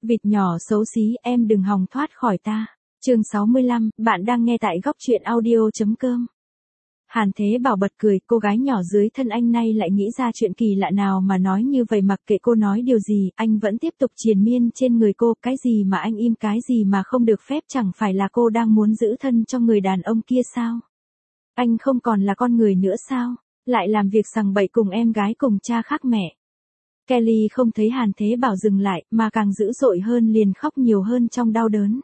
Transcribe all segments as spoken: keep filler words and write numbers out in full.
Vịt nhỏ xấu xí, em đừng hòng thoát khỏi ta. Chương sáu mươi lăm, bạn đang nghe tại góc truyện audio.com. Hàn Thế Bảo bật cười, cô gái nhỏ dưới thân anh nay lại nghĩ ra chuyện kỳ lạ nào mà nói như vậy, mặc kệ cô nói điều gì, anh vẫn tiếp tục triền miên trên người cô, cái gì mà anh im, cái gì mà không được phép, chẳng phải là cô đang muốn giữ thân cho người đàn ông kia sao? Anh không còn là con người nữa sao? Lại làm việc sằng bậy cùng em gái cùng cha khác mẹ. Kelly không thấy Hàn Thế Bảo dừng lại, mà càng dữ dội hơn, liền khóc nhiều hơn trong đau đớn.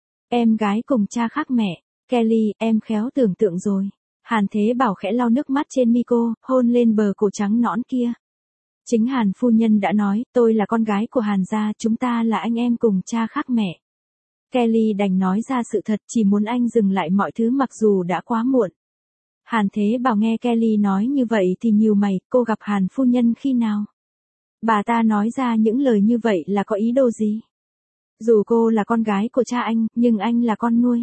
Em gái cùng cha khác mẹ, Kelly, em khéo tưởng tượng rồi. Hàn Thế Bảo khẽ lau nước mắt trên mi cô, hôn lên bờ cổ trắng nõn kia. Chính Hàn phu nhân đã nói, tôi là con gái của Hàn gia, chúng ta là anh em cùng cha khác mẹ. Kelly đành nói ra sự thật, chỉ muốn anh dừng lại mọi thứ mặc dù đã quá muộn. Hàn Thế Bảo nghe Kelly nói như vậy thì nhíu mày, cô gặp Hàn phu nhân khi nào? Bà ta nói ra những lời như vậy là có ý đồ gì? Dù cô là con gái của cha anh, nhưng anh là con nuôi.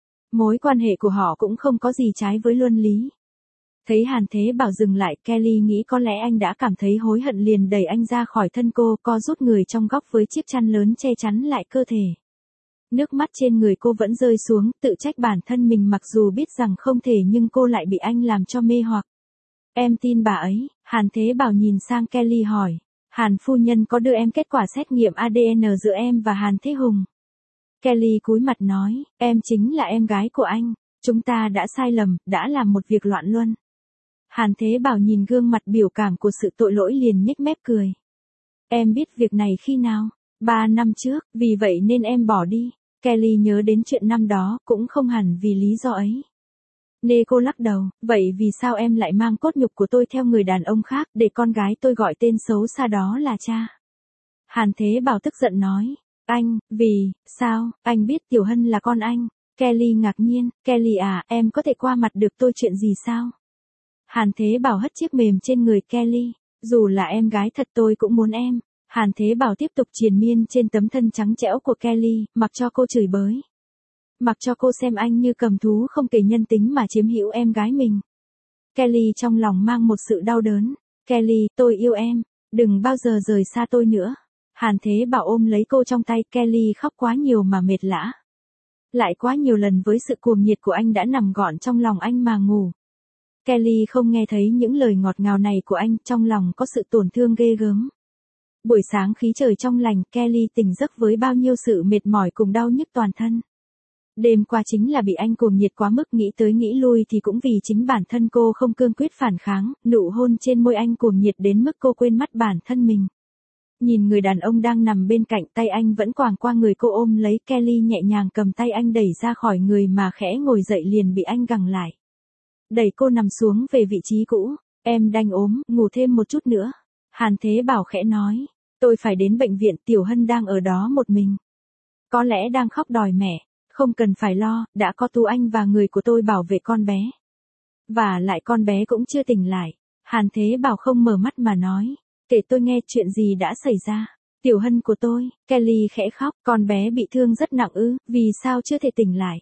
Mối quan hệ của họ cũng không có gì trái với luân lý. Thấy Hàn Thế Bảo dừng lại, Kelly nghĩ có lẽ anh đã cảm thấy hối hận, liền đẩy anh ra khỏi thân cô, co rút người trong góc với chiếc chăn lớn che chắn lại cơ thể. Nước mắt trên người cô vẫn rơi xuống, tự trách bản thân mình, mặc dù biết rằng không thể nhưng cô lại bị anh làm cho mê hoặc. Em tin bà ấy? Hàn Thế Bảo nhìn sang Kelly hỏi. Hàn phu nhân có đưa em kết quả xét nghiệm a đê en giữa em và Hàn Thế Hùng. Kelly cúi mặt nói, em chính là em gái của anh, chúng ta đã sai lầm, đã làm một việc loạn luân. Hàn Thế Bảo nhìn gương mặt biểu cảm của sự tội lỗi liền nhếch mép cười. Em biết việc này khi nào? Ba năm trước, vì vậy nên em bỏ đi. Kelly nhớ đến chuyện năm đó, cũng không hẳn vì lý do ấy. Nê cô lắc đầu, vậy vì sao em lại mang cốt nhục của tôi theo người đàn ông khác, để con gái tôi gọi tên xấu xa đó là cha? Hàn Thế Bảo tức giận nói, anh, vì, sao, anh biết Tiểu Hân là con anh? Kelly ngạc nhiên, Kelly à, em có thể qua mặt được tôi chuyện gì sao? Hàn Thế Bảo hất chiếc mềm trên người Kelly, dù là em gái thật tôi cũng muốn em. Hàn Thế Bảo tiếp tục triền miên trên tấm thân trắng trẻo của Kelly, mặc cho cô chửi bới. Mặc cho cô xem anh như cầm thú không kể nhân tính mà chiếm hữu em gái mình. Kelly trong lòng mang một sự đau đớn. Kelly, tôi yêu em, đừng bao giờ rời xa tôi nữa. Hàn Thế Bảo ôm lấy cô trong tay, Kelly khóc quá nhiều mà mệt lã. Lại quá nhiều lần với sự cuồng nhiệt của anh đã nằm gọn trong lòng anh mà ngủ. Kelly không nghe thấy những lời ngọt ngào này của anh, trong lòng có sự tổn thương ghê gớm. Buổi sáng khí trời trong lành, Kelly tỉnh giấc với bao nhiêu sự mệt mỏi cùng đau nhức toàn thân. Đêm qua chính là bị anh cuồng nhiệt quá mức, nghĩ tới nghĩ lui thì cũng vì chính bản thân cô không cương quyết phản kháng, nụ hôn trên môi anh cuồng nhiệt đến mức cô quên mất bản thân mình. Nhìn người đàn ông đang nằm bên cạnh, tay anh vẫn quàng qua người cô ôm lấy, Kelly nhẹ nhàng cầm tay anh đẩy ra khỏi người mà khẽ ngồi dậy liền bị anh gẳng lại. Đẩy cô nằm xuống về vị trí cũ, em đành ốm, ngủ thêm một chút nữa. Hàn Thế Bảo khẽ nói, tôi phải đến bệnh viện, Tiểu Hân đang ở đó một mình. Có lẽ đang khóc đòi mẹ. Không cần phải lo, đã có Tú Anh và người của tôi bảo vệ con bé. Và lại con bé cũng chưa tỉnh lại. Hàn Thế Bảo không mở mắt mà nói, kể tôi nghe chuyện gì đã xảy ra. Tiểu Hân của tôi, Kelly khẽ khóc, con bé bị thương rất nặng ư, vì sao chưa thể tỉnh lại?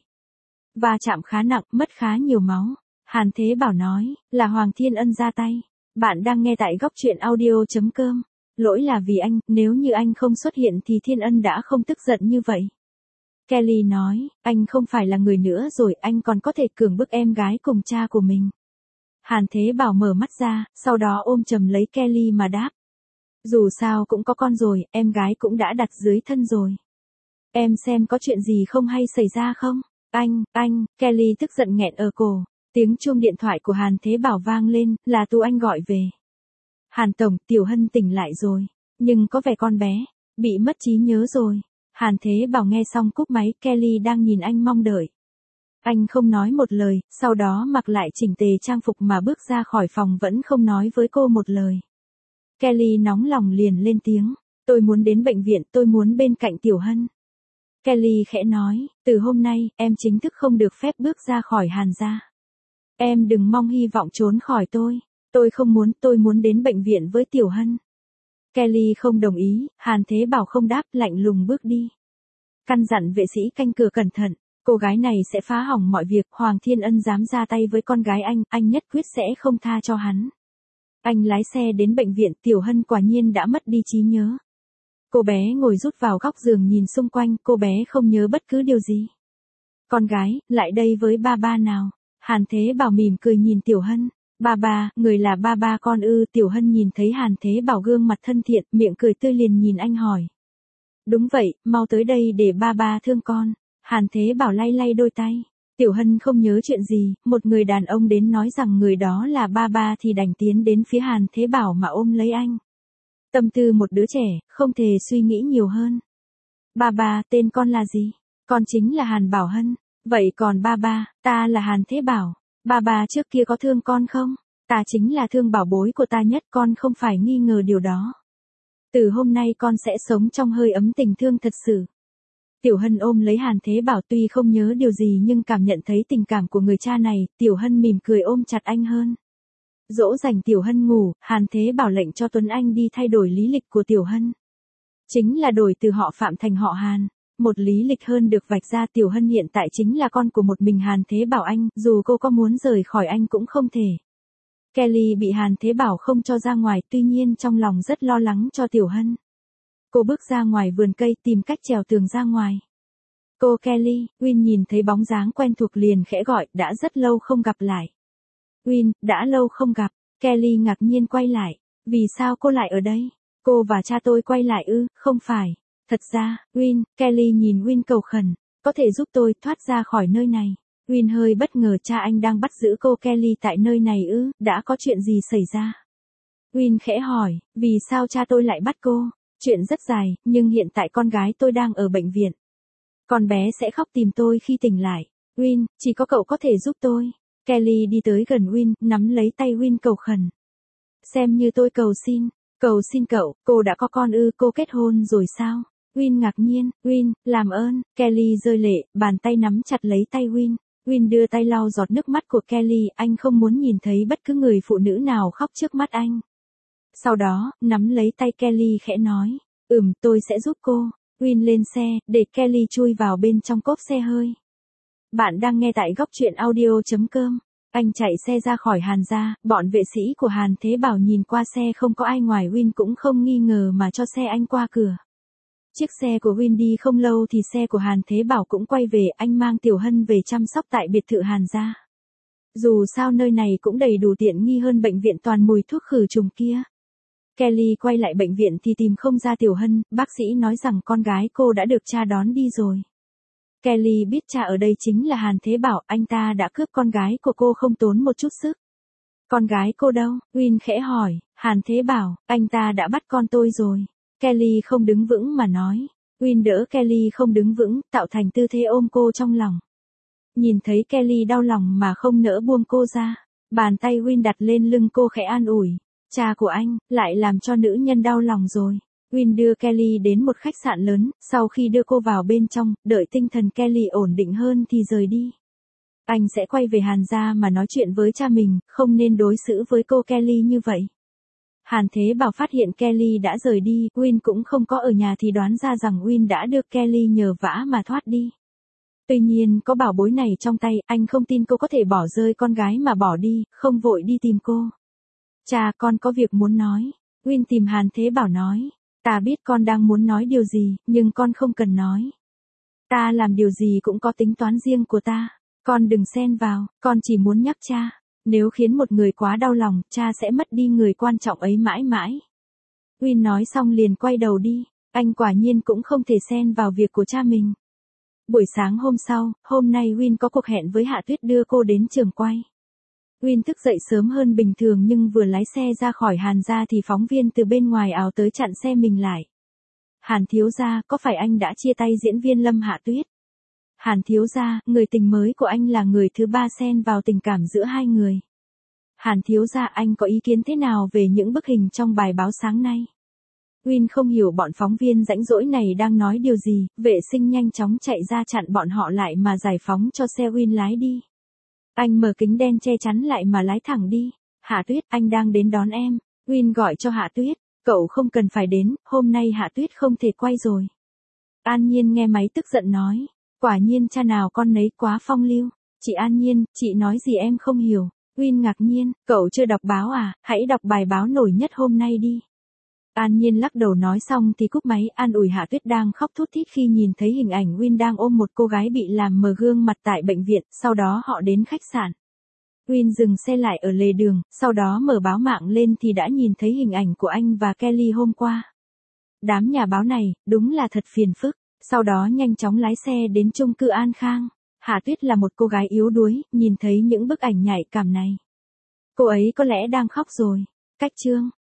Va chạm khá nặng, mất khá nhiều máu. Hàn Thế Bảo nói, là Hoàng Thiên Ân ra tay. Bạn đang nghe tại góc truyện audio.com. Lỗi là vì anh, nếu như anh không xuất hiện thì Thiên Ân đã không tức giận như vậy. Kelly nói, anh không phải là người nữa rồi, anh còn có thể cưỡng bức em gái cùng cha của mình. Hàn Thế Bảo mở mắt ra, sau đó ôm chầm lấy Kelly mà đáp. Dù sao cũng có con rồi, em gái cũng đã đặt dưới thân rồi. Em xem có chuyện gì không hay xảy ra không? Anh, anh, Kelly tức giận nghẹn ở cổ. Tiếng chuông điện thoại của Hàn Thế Bảo vang lên, là Tú Anh gọi về. Hàn Tổng, Tiểu Hân tỉnh lại rồi, nhưng có vẻ con bé bị mất trí nhớ rồi. Hàn Thế Bảo nghe xong cúp máy, Kelly đang nhìn anh mong đợi. Anh không nói một lời, sau đó mặc lại chỉnh tề trang phục mà bước ra khỏi phòng, vẫn không nói với cô một lời. Kelly nóng lòng liền lên tiếng, tôi muốn đến bệnh viện, tôi muốn bên cạnh Tiểu Hân. Kelly khẽ nói, từ hôm nay, em chính thức không được phép bước ra khỏi Hàn gia. Em đừng mong hy vọng trốn khỏi tôi, tôi không muốn, tôi muốn đến bệnh viện với Tiểu Hân. Kelly không đồng ý, Hàn Thế Bảo không đáp, lạnh lùng bước đi. Căn dặn vệ sĩ canh cửa cẩn thận, cô gái này sẽ phá hỏng mọi việc, Hoàng Thiên Ân dám ra tay với con gái anh, anh nhất quyết sẽ không tha cho hắn. Anh lái xe đến bệnh viện, Tiểu Hân quả nhiên đã mất đi trí nhớ. Cô bé ngồi rút vào góc giường nhìn xung quanh, cô bé không nhớ bất cứ điều gì. Con gái, lại đây với ba ba nào. Hàn Thế Bảo mỉm cười nhìn Tiểu Hân. Ba ba, người là ba ba con ư? Tiểu Hân nhìn thấy Hàn Thế Bảo gương mặt thân thiện, miệng cười tươi liền nhìn anh hỏi. Đúng vậy, mau tới đây để ba ba thương con. Hàn Thế Bảo lay lay đôi tay. Tiểu Hân không nhớ chuyện gì, một người đàn ông đến nói rằng người đó là ba ba thì đành tiến đến phía Hàn Thế Bảo mà ôm lấy anh. Tâm tư một đứa trẻ, không thể suy nghĩ nhiều hơn. Ba ba, tên con là gì? Con chính là Hàn Bảo Hân. Vậy còn ba ba, ta là Hàn Thế Bảo. Ba ba trước kia có thương con không? Ta chính là thương bảo bối của ta nhất, con không phải nghi ngờ điều đó. Từ hôm nay con sẽ sống trong hơi ấm tình thương thật sự. Tiểu Hân ôm lấy Hàn Thế Bảo, tuy không nhớ điều gì nhưng cảm nhận thấy tình cảm của người cha này, Tiểu Hân mỉm cười ôm chặt anh hơn. Dỗ dành Tiểu Hân ngủ, Hàn Thế Bảo lệnh cho Tuấn Anh đi thay đổi lý lịch của Tiểu Hân. Chính là đổi từ họ Phạm thành họ Hàn. Một lý lịch hơn được vạch ra. Tiểu Hân hiện tại chính là con của một mình Hàn Thế Bảo anh, dù cô có muốn rời khỏi anh cũng không thể. Kelly bị Hàn Thế Bảo không cho ra ngoài, tuy nhiên trong lòng rất lo lắng cho Tiểu Hân. Cô bước ra ngoài vườn cây tìm cách trèo tường ra ngoài. Cô Kelly, Win nhìn thấy bóng dáng quen thuộc liền khẽ gọi, đã rất lâu không gặp lại. Win, đã lâu không gặp. Kelly ngạc nhiên quay lại. Vì sao cô lại ở đây? Cô và cha tôi quay lại ư? Không phải. Thật ra, Win, Kelly nhìn Win cầu khẩn. Có thể giúp tôi thoát ra khỏi nơi này. Win hơi bất ngờ, cha anh đang bắt giữ cô Kelly tại nơi này ư? Đã có chuyện gì xảy ra? Win khẽ hỏi, vì sao cha tôi lại bắt cô? Chuyện rất dài, nhưng hiện tại con gái tôi đang ở bệnh viện. Con bé sẽ khóc tìm tôi khi tỉnh lại. Win, chỉ có cậu có thể giúp tôi. Kelly đi tới gần Win, nắm lấy tay Win cầu khẩn. Xem như tôi cầu xin. Cầu xin cậu, cô đã có con ư? Cô kết hôn rồi sao? Win ngạc nhiên, Win, làm ơn. Kelly rơi lệ, bàn tay nắm chặt lấy tay Win. Win đưa tay lau giọt nước mắt của Kelly, anh không muốn nhìn thấy bất cứ người phụ nữ nào khóc trước mắt anh. Sau đó, nắm lấy tay Kelly khẽ nói, ừm, tôi sẽ giúp cô. Win lên xe, để Kelly chui vào bên trong cốp xe hơi. Bạn đang nghe tại góc truyện audio chấm com. Anh chạy xe ra khỏi Hàn gia, bọn vệ sĩ của Hàn Thế Bảo nhìn qua xe không có ai ngoài Win cũng không nghi ngờ mà cho xe anh qua cửa. Chiếc xe của Win đi không lâu thì xe của Hàn Thế Bảo cũng quay về, anh mang Tiểu Hân về chăm sóc tại biệt thự Hàn gia. Dù sao nơi này cũng đầy đủ tiện nghi hơn bệnh viện toàn mùi thuốc khử trùng kia. Kelly quay lại bệnh viện thì tìm không ra Tiểu Hân, bác sĩ nói rằng con gái cô đã được cha đón đi rồi. Kelly biết cha ở đây chính là Hàn Thế Bảo, anh ta đã cướp con gái của cô không tốn một chút sức. Con gái cô đâu? Win khẽ hỏi, Hàn Thế Bảo, anh ta đã bắt con tôi rồi. Kelly không đứng vững mà nói. Win đỡ Kelly không đứng vững, tạo thành tư thế ôm cô trong lòng. Nhìn thấy Kelly đau lòng mà không nỡ buông cô ra. Bàn tay Win đặt lên lưng cô khẽ an ủi. Cha của anh, lại làm cho nữ nhân đau lòng rồi. Win đưa Kelly đến một khách sạn lớn, sau khi đưa cô vào bên trong, đợi tinh thần Kelly ổn định hơn thì rời đi. Anh sẽ quay về Hàn gia mà nói chuyện với cha mình, không nên đối xử với cô Kelly như vậy. Hàn Thế Bảo phát hiện Kelly đã rời đi, Win cũng không có ở nhà thì đoán ra rằng Win đã được Kelly nhờ vả mà thoát đi. Tuy nhiên có bảo bối này trong tay, anh không tin cô có thể bỏ rơi con gái mà bỏ đi, không vội đi tìm cô. Cha, con có việc muốn nói. Win tìm Hàn Thế Bảo nói. Ta biết con đang muốn nói điều gì, nhưng con không cần nói. Ta làm điều gì cũng có tính toán riêng của ta. Con đừng xen vào, con chỉ muốn nhắc cha. Nếu khiến một người quá đau lòng, cha sẽ mất đi người quan trọng ấy mãi mãi. Win nói xong liền quay đầu đi. Anh quả nhiên cũng không thể xen vào việc của cha mình. Buổi sáng hôm sau, hôm nay Win có cuộc hẹn với Hạ Tuyết đưa cô đến trường quay. Win thức dậy sớm hơn bình thường nhưng vừa lái xe ra khỏi Hàn gia thì phóng viên từ bên ngoài ào tới chặn xe mình lại. Hàn thiếu gia, có phải anh đã chia tay diễn viên Lâm Hạ Tuyết? Hàn thiếu gia, người tình mới của anh là người thứ ba xen vào tình cảm giữa hai người. Hàn thiếu gia, anh có ý kiến thế nào về những bức hình trong bài báo sáng nay? Win không hiểu bọn phóng viên rãnh rỗi này đang nói điều gì, vệ sinh nhanh chóng chạy ra chặn bọn họ lại mà giải phóng cho xe Win lái đi. Anh mở kính đen che chắn lại mà lái thẳng đi. Hạ Tuyết, anh đang đến đón em. Win gọi cho Hạ Tuyết, cậu không cần phải đến, hôm nay Hạ Tuyết không thể quay rồi. An Nhiên nghe máy tức giận nói, quả nhiên cha nào con nấy quá phong lưu. Chị An Nhiên, chị nói gì em không hiểu. Win ngạc nhiên, cậu chưa đọc báo à, hãy đọc bài báo nổi nhất hôm nay đi. An Nhiên lắc đầu nói xong thì cúp máy, an ủi Hạ Tuyết đang khóc thút thít khi nhìn thấy hình ảnh Win đang ôm một cô gái bị làm mờ gương mặt tại bệnh viện, sau đó họ đến khách sạn. Win dừng xe lại ở lề đường, sau đó mở báo mạng lên thì đã nhìn thấy hình ảnh của anh và Kelly hôm qua. Đám nhà báo này, đúng là thật phiền phức, sau đó nhanh chóng lái xe đến chung cư An Khang. Hạ Tuyết là một cô gái yếu đuối, nhìn thấy những bức ảnh nhạy cảm này. Cô ấy có lẽ đang khóc rồi. Cách chương